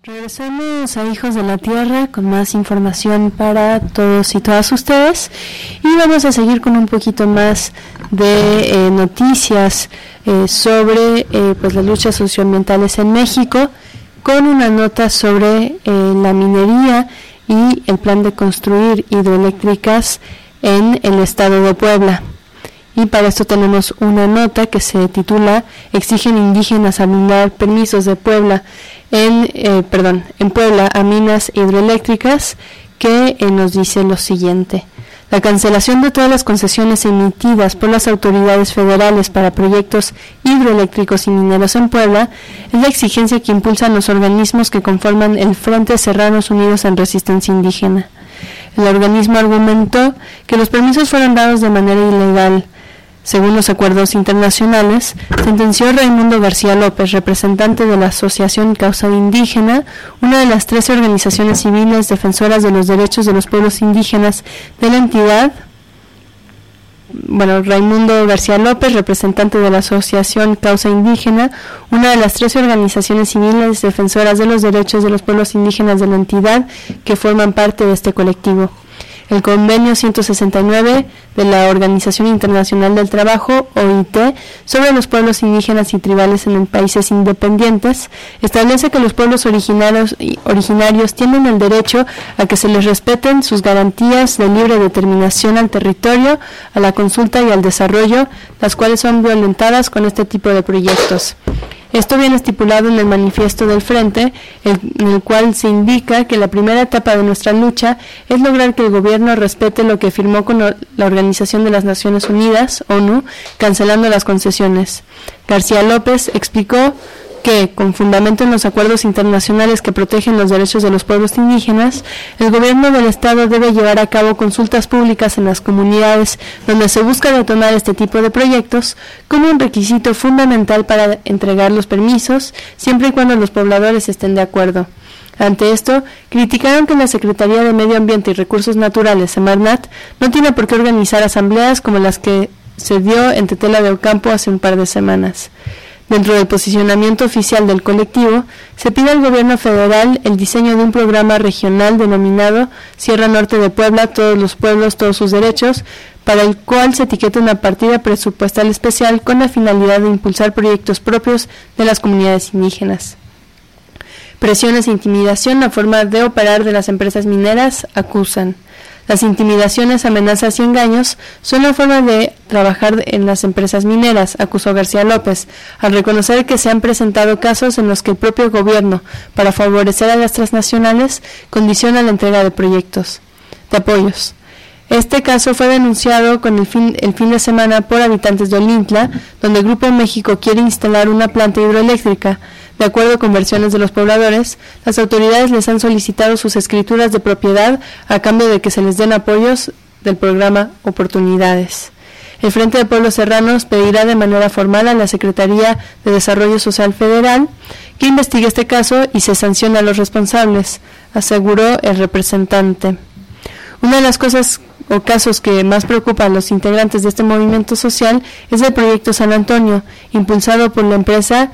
Regresamos a Hijos de la Tierra con más información para todos y todas ustedes y vamos a seguir con un poquito más de noticias sobre pues las luchas socioambientales en México, con una nota sobre la minería y el plan de construir hidroeléctricas en el estado de Puebla. Y para esto tenemos una nota que se titula "Exigen indígenas anular permisos de Puebla en Puebla a minas hidroeléctricas", que nos dice lo siguiente: la cancelación de todas las concesiones emitidas por las autoridades federales para proyectos hidroeléctricos y mineros en Puebla es la exigencia que impulsan los organismos que conforman el Frente Serranos Unidos en Resistencia Indígena. El organismo argumentó que los permisos fueron dados de manera ilegal. Según los acuerdos internacionales, sentenció Raimundo García López, representante de la Asociación Causa Indígena, una de las 13 organizaciones civiles defensoras de los derechos de los pueblos indígenas de la entidad. Raimundo García López, representante de la Asociación Causa Indígena, una de las 13 organizaciones civiles defensoras de los derechos de los pueblos indígenas de la entidad que forman parte de este colectivo. El convenio 169 de la Organización Internacional del Trabajo, OIT, sobre los pueblos indígenas y tribales en países independientes, establece que los pueblos originarios tienen el derecho a que se les respeten sus garantías de libre determinación al territorio, a la consulta y al desarrollo, las cuales son violentadas con este tipo de proyectos. Esto viene estipulado en el manifiesto del Frente, en el cual se indica que la primera etapa de nuestra lucha es lograr que el gobierno respete lo que firmó con la Organización de las Naciones Unidas, ONU, cancelando las concesiones. García López explicó que, con fundamento en los acuerdos internacionales que protegen los derechos de los pueblos indígenas, el gobierno del Estado debe llevar a cabo consultas públicas en las comunidades donde se busca detonar este tipo de proyectos como un requisito fundamental para entregar los permisos, siempre y cuando los pobladores estén de acuerdo. Ante esto, criticaron que la Secretaría de Medio Ambiente y Recursos Naturales, Semarnat, no tiene por qué organizar asambleas como las que se dio en Tetela de Ocampo hace un par de semanas. Dentro del posicionamiento oficial del colectivo, se pide al gobierno federal el diseño de un programa regional denominado Sierra Norte de Puebla, todos los pueblos, todos sus derechos, para el cual se etiqueta una partida presupuestal especial con la finalidad de impulsar proyectos propios de las comunidades indígenas. Presiones e intimidación, la forma de operar de las empresas mineras, acusan. Las intimidaciones, amenazas y engaños son la forma de trabajar en las empresas mineras, acusó García López, al reconocer que se han presentado casos en los que el propio gobierno, para favorecer a las transnacionales, condiciona la entrega de proyectos de apoyos. Este caso fue denunciado el fin de semana por habitantes de Olintla, donde el Grupo México quiere instalar una planta hidroeléctrica. De acuerdo con versiones de los pobladores, las autoridades les han solicitado sus escrituras de propiedad a cambio de que se les den apoyos del programa Oportunidades. El Frente de Pueblos Serranos pedirá de manera formal a la Secretaría de Desarrollo Social Federal que investigue este caso y se sancione a los responsables, aseguró el representante. Una de las cosas o casos que más preocupa a los integrantes de este movimiento social es el proyecto San Antonio, impulsado por la empresa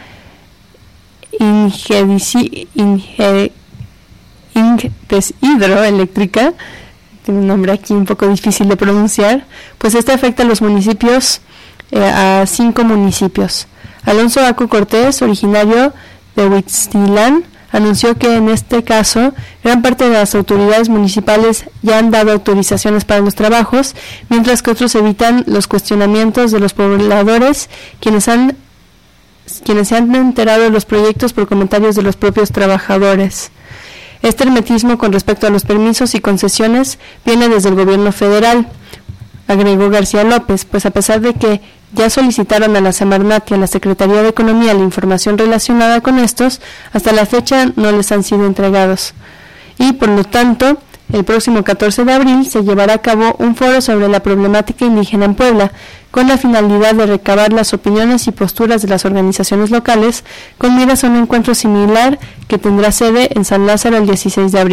Hidroeléctrica, tiene un nombre aquí un poco difícil de pronunciar, pues este afecta a los municipios, a 5 municipios. Alonso Aco Cortés, originario de Huixtilán, anunció que en este caso gran parte de las autoridades municipales ya han dado autorizaciones para los trabajos, mientras que otros evitan los cuestionamientos de los pobladores, quienes se han enterado de los proyectos por comentarios de los propios trabajadores. Este hermetismo con respecto a los permisos y concesiones viene desde el gobierno federal, agregó García López, pues a pesar de que ya solicitaron a la Semarnat y a la Secretaría de Economía la información relacionada con estos, hasta la fecha no les han sido entregados. Y por lo tanto, el próximo 14 de abril se llevará a cabo un foro sobre la problemática indígena en Puebla, con la finalidad de recabar las opiniones y posturas de las organizaciones locales, con miras a un encuentro similar que tendrá sede en San Lázaro el 16 de abril.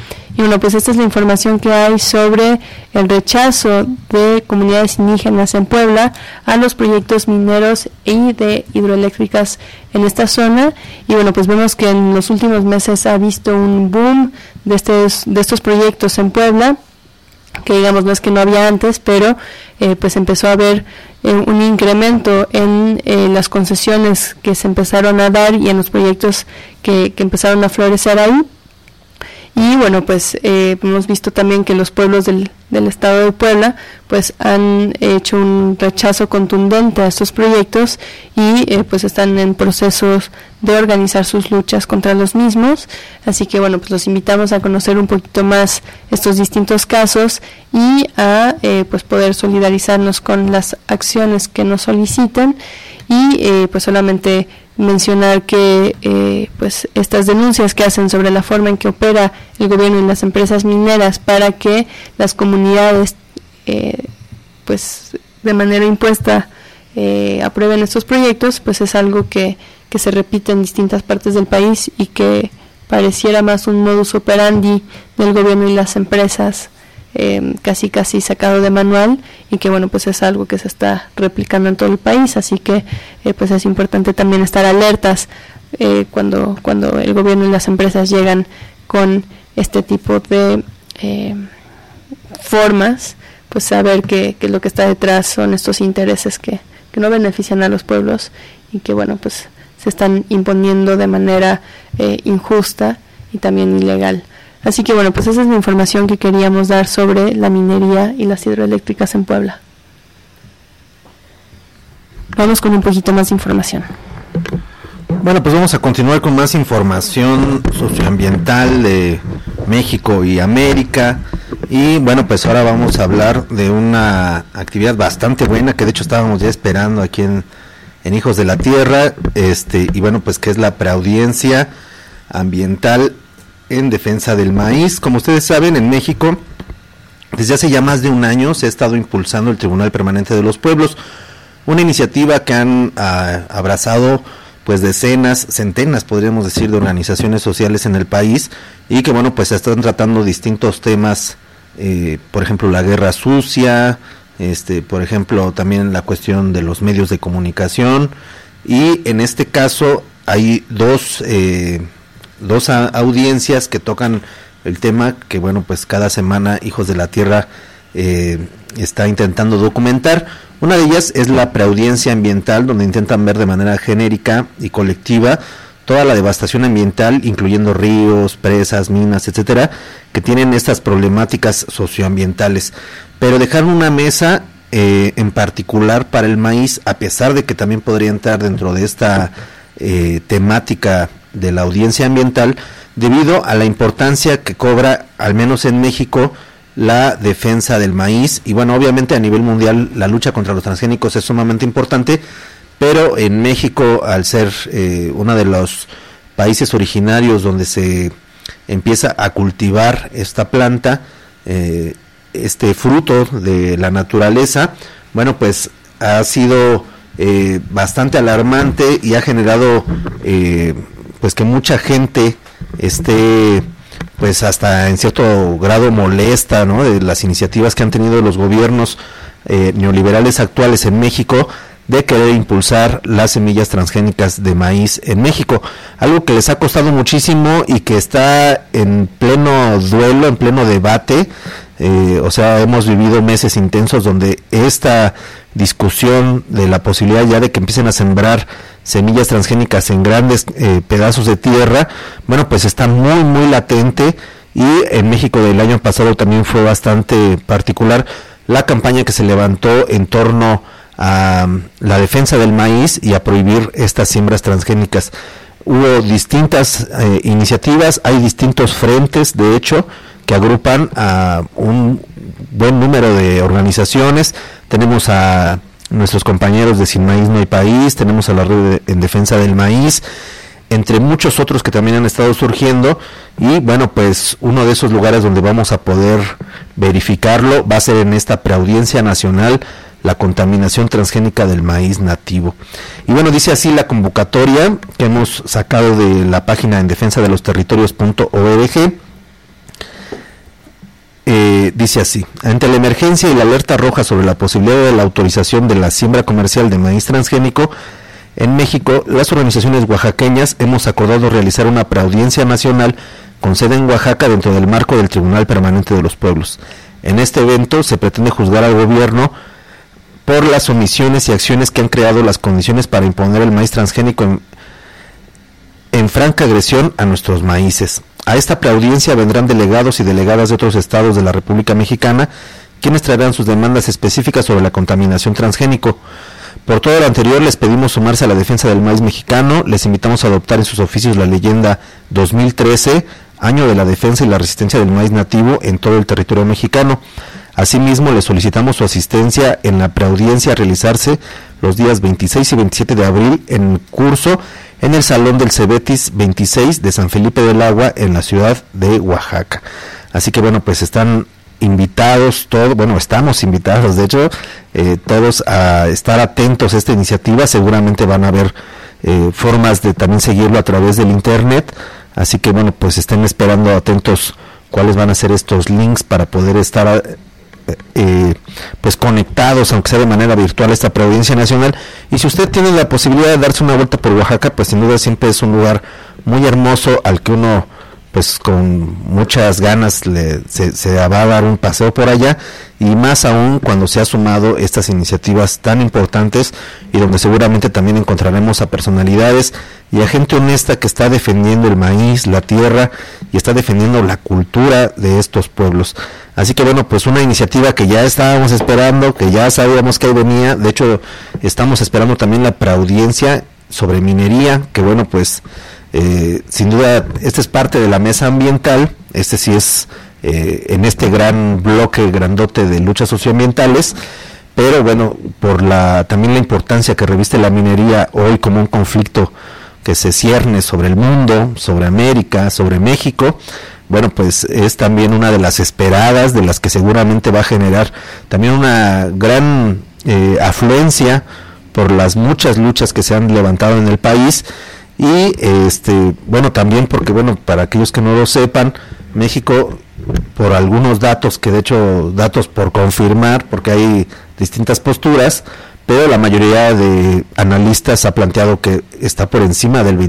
Y bueno, pues esta es la información que hay sobre el rechazo de comunidades indígenas en Puebla a los proyectos mineros y de hidroeléctricas en esta zona. Y bueno, pues vemos que en los últimos meses ha visto un boom de estos proyectos en Puebla, que digamos no es que no había antes, pero pues empezó a haber un incremento en las concesiones que se empezaron a dar y en los proyectos que empezaron a florecer ahí. Y bueno, pues hemos visto también que los pueblos del estado de Puebla pues han hecho un rechazo contundente a estos proyectos y pues están en procesos de organizar sus luchas contra los mismos. Así que bueno, pues los invitamos a conocer un poquito más estos distintos casos y a pues poder solidarizarnos con las acciones que nos soliciten y pues solamente mencionar que pues estas denuncias que hacen sobre la forma en que opera el gobierno y las empresas mineras para que las comunidades pues de manera impuesta aprueben estos proyectos, pues es algo que se repite en distintas partes del país y que pareciera más un modus operandi del gobierno y las empresas, casi sacado de manual, y que bueno, pues es algo que se está replicando en todo el país. Así que pues es importante también estar alertas cuando el gobierno y las empresas llegan con este tipo de formas, pues saber que lo que está detrás son estos intereses que no benefician a los pueblos y que bueno, pues se están imponiendo de manera injusta y también ilegal. Así que bueno, pues esa es la información que queríamos dar sobre la minería y las hidroeléctricas en Puebla. Vamos con un poquito más de información. Bueno, pues vamos a continuar con más información socioambiental de México y América. Y bueno, pues ahora vamos a hablar de una actividad bastante buena que de hecho estábamos ya esperando aquí en Hijos de la Tierra, y bueno, pues que es la preaudiencia ambiental en defensa del maíz. Como ustedes saben, en México desde hace ya más de un año se ha estado impulsando el Tribunal Permanente de los Pueblos, una iniciativa que han abrazado pues decenas, centenas podríamos decir, de organizaciones sociales en el país, y que bueno, pues se están tratando distintos temas, por ejemplo la guerra sucia, por ejemplo también la cuestión de los medios de comunicación, y en este caso hay dos audiencias que tocan el tema que bueno, pues cada semana Hijos de la Tierra está intentando documentar. Una de ellas es la preaudiencia ambiental, donde intentan ver de manera genérica y colectiva toda la devastación ambiental, incluyendo ríos, presas, minas, etcétera, que tienen estas problemáticas socioambientales, pero dejaron una mesa en particular para el maíz, a pesar de que también podría entrar dentro de esta temática de la audiencia ambiental, debido a la importancia que cobra, al menos en México, la defensa del maíz. Y bueno, obviamente a nivel mundial la lucha contra los transgénicos es sumamente importante, pero en México, al ser uno de los países originarios donde se empieza a cultivar esta planta, este fruto de la naturaleza, bueno, pues ha sido bastante alarmante y ha generado pues que mucha gente esté pues hasta en cierto grado molesta, ¿no?, de las iniciativas que han tenido los gobiernos neoliberales actuales en México de querer impulsar las semillas transgénicas de maíz en México, algo que les ha costado muchísimo y que está en pleno duelo, en pleno debate. O sea, hemos vivido meses intensos donde esta discusión de la posibilidad ya de que empiecen a sembrar semillas transgénicas en grandes pedazos de tierra, bueno, pues está muy muy latente. Y en México del año pasado también fue bastante particular la campaña que se levantó en torno a la defensa del maíz y a prohibir estas siembras transgénicas. Hubo distintas iniciativas, hay distintos frentes, de hecho, que agrupan a un buen número de organizaciones. Tenemos a nuestros compañeros de Sin Maíz No Hay País, tenemos a la Red en Defensa del Maíz, entre muchos otros que también han estado surgiendo. Y bueno, pues uno de esos lugares donde vamos a poder verificarlo va a ser en esta preaudiencia nacional, la contaminación transgénica del maíz nativo. Y bueno, dice así la convocatoria que hemos sacado de la página en defensa de los territorios.org. dice así: ante la emergencia y la alerta roja sobre la posibilidad de la autorización de la siembra comercial de maíz transgénico en México, las organizaciones oaxaqueñas hemos acordado realizar una preaudiencia nacional con sede en Oaxaca dentro del marco del Tribunal Permanente de los Pueblos. En este evento se pretende juzgar al gobierno por las omisiones y acciones que han creado las condiciones para imponer el maíz transgénico en franca agresión a nuestros maíces. A esta preaudiencia vendrán delegados y delegadas de otros estados de la República Mexicana, quienes traerán sus demandas específicas sobre la contaminación transgénico. Por todo lo anterior, les pedimos sumarse a la defensa del maíz mexicano. Les invitamos a adoptar en sus oficios la leyenda 2013, Año de la Defensa y la Resistencia del Maíz Nativo en todo el territorio mexicano. Asimismo, les solicitamos su asistencia en la preaudiencia a realizarse los días 26 y 27 de abril en curso en el Salón del Cebetis 26 de San Felipe del Agua en la ciudad de Oaxaca. Así que bueno, pues están invitados todos, bueno, estamos invitados de hecho todos a estar atentos a esta iniciativa. Seguramente van a haber formas de también seguirlo a través del internet, así que bueno, pues estén esperando atentos cuáles van a ser estos links para poder estar pues conectados, aunque sea de manera virtual, a esta preaudiencia nacional. Y si usted tiene la posibilidad de darse una vuelta por Oaxaca, pues sin duda siempre es un lugar muy hermoso al que uno pues con muchas ganas se va a dar un paseo por allá, y más aún cuando se ha sumado estas iniciativas tan importantes y donde seguramente también encontraremos a personalidades y a gente honesta que está defendiendo el maíz, la tierra, y está defendiendo la cultura de estos pueblos. Así que bueno, pues una iniciativa que ya estábamos esperando, que ya sabíamos que ahí venía. De hecho, estamos esperando también la preaudiencia sobre minería, que bueno, pues sin duda esta es parte de la mesa ambiental. Este sí es en este gran bloque grandote de luchas socioambientales, pero bueno, por también la importancia que reviste la minería hoy como un conflicto que se cierne sobre el mundo, sobre América, sobre México. Bueno, pues es también una de las esperadas, de las que seguramente va a generar también una gran afluencia por las muchas luchas que se han levantado en el país. Y bueno, también porque bueno, para aquellos que no lo sepan, México, por algunos datos, que de hecho datos por confirmar, porque hay distintas posturas, pero la mayoría de analistas ha planteado que está por encima del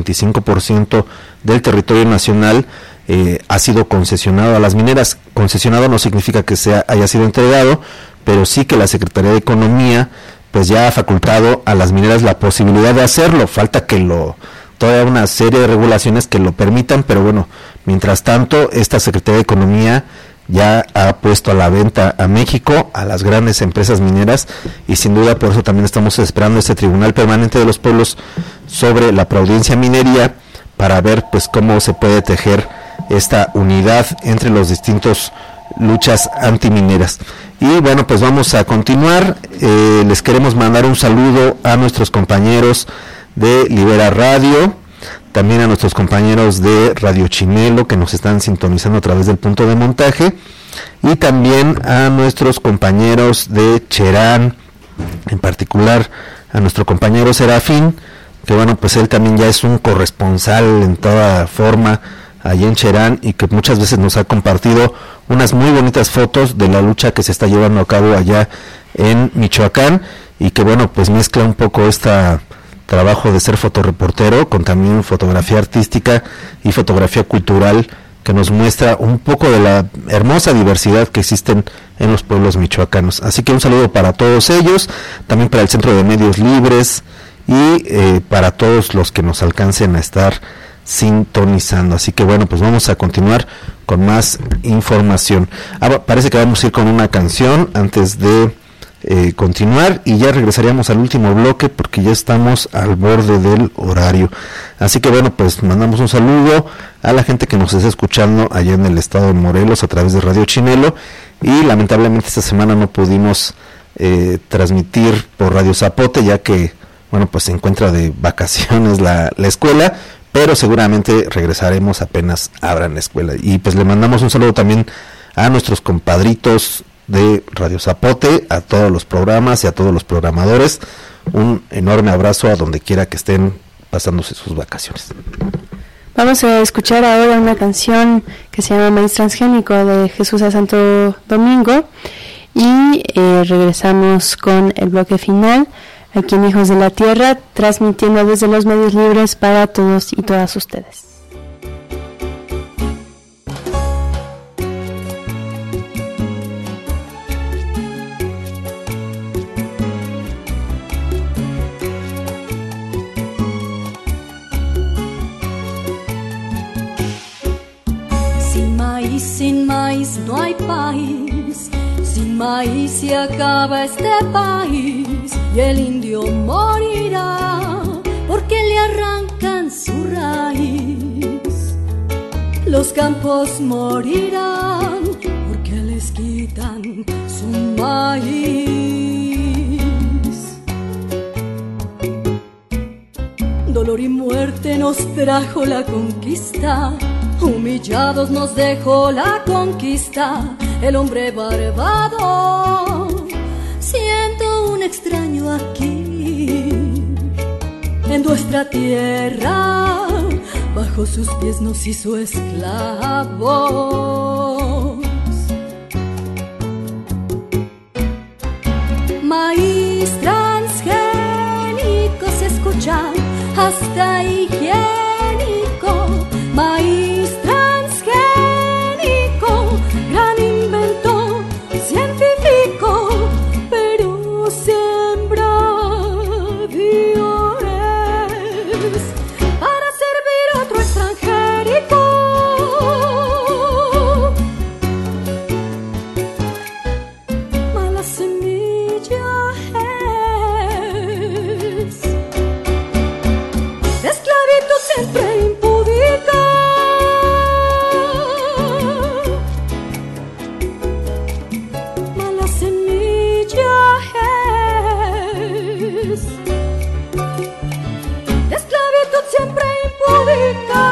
25% del territorio nacional ha sido concesionado a las mineras. Concesionado no significa que haya sido entregado, pero sí que la Secretaría de Economía pues ya ha facultado a las mineras la posibilidad de hacerlo. Falta que toda una serie de regulaciones que lo permitan, pero bueno, mientras tanto esta Secretaría de Economía ya ha puesto a la venta a México a las grandes empresas mineras, y sin duda por eso también estamos esperando este Tribunal Permanente de los Pueblos sobre la preaudiencia minería, para ver pues cómo se puede tejer esta unidad entre los distintos luchas antimineras. Y bueno, pues vamos a continuar. Les queremos mandar un saludo a nuestros compañeros de Libera Radio, también a nuestros compañeros de Radio Chinelo que nos están sintonizando a través del punto de montaje, y también a nuestros compañeros de Cherán, en particular a nuestro compañero Serafín, que bueno, pues él también ya es un corresponsal en toda forma allí en Cherán, y que muchas veces nos ha compartido unas muy bonitas fotos de la lucha que se está llevando a cabo allá en Michoacán, y que bueno, pues mezcla un poco trabajo de ser fotoreportero con también fotografía artística y fotografía cultural, que nos muestra un poco de la hermosa diversidad que existen en los pueblos michoacanos. Así que un saludo para todos ellos, también para el Centro de Medios Libres, y para todos los que nos alcancen a estar sintonizando. Así que bueno, pues vamos a continuar con más información. Parece que vamos a ir con una canción antes de continuar, y ya regresaríamos al último bloque porque ya estamos al borde del horario. Así que bueno, pues mandamos un saludo a la gente que nos está escuchando allá en el estado de Morelos a través de Radio Chinelo, y lamentablemente esta semana no pudimos transmitir por Radio Zapote, ya que bueno, pues se encuentra de vacaciones la escuela, pero seguramente regresaremos apenas abran la escuela. Y pues le mandamos un saludo también a nuestros compadritos de Radio Zapote, a todos los programas y a todos los programadores. Un enorme abrazo a donde quiera que estén pasándose sus vacaciones. Vamos a escuchar ahora una canción que se llama Maíz Transgénico de Jesús a Santo Domingo y regresamos con el bloque final aquí en Hijos de la Tierra, transmitiendo desde los medios libres para todos y todas ustedes. Sin maíz no hay país, sin maíz se acaba este país y el indio morirá porque le arrancan su raíz. Los campos morirán porque les quitan su maíz. Dolor y muerte nos trajo la conquista, humillados nos dejó la conquista, el hombre barbado. Siento un extraño aquí, en nuestra tierra, bajo sus pies nos hizo esclavos. Maíz transgénico se escucha hasta higiénico, maíz transgénico, gran invento científico, pero sembradío es para servir otro extranjérico. Mala semilla es de esclavitud siempre impúdica. Mala semilla es de esclavitud siempre impúdica.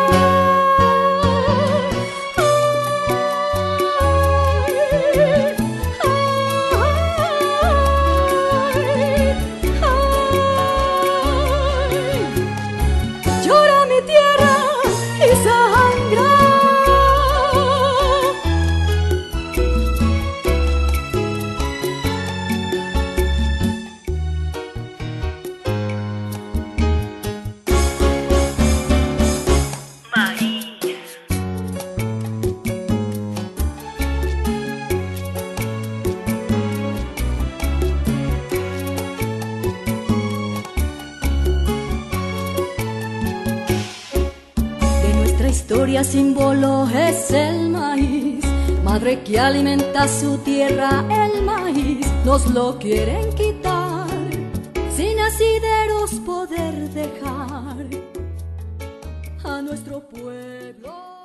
Llora mi tierra y sangra. De nuestra historia símbolo es el maíz, madre que alimenta su tierra. El maíz nos lo quieren quitar, sin asideros poder dejar a nuestro pueblo.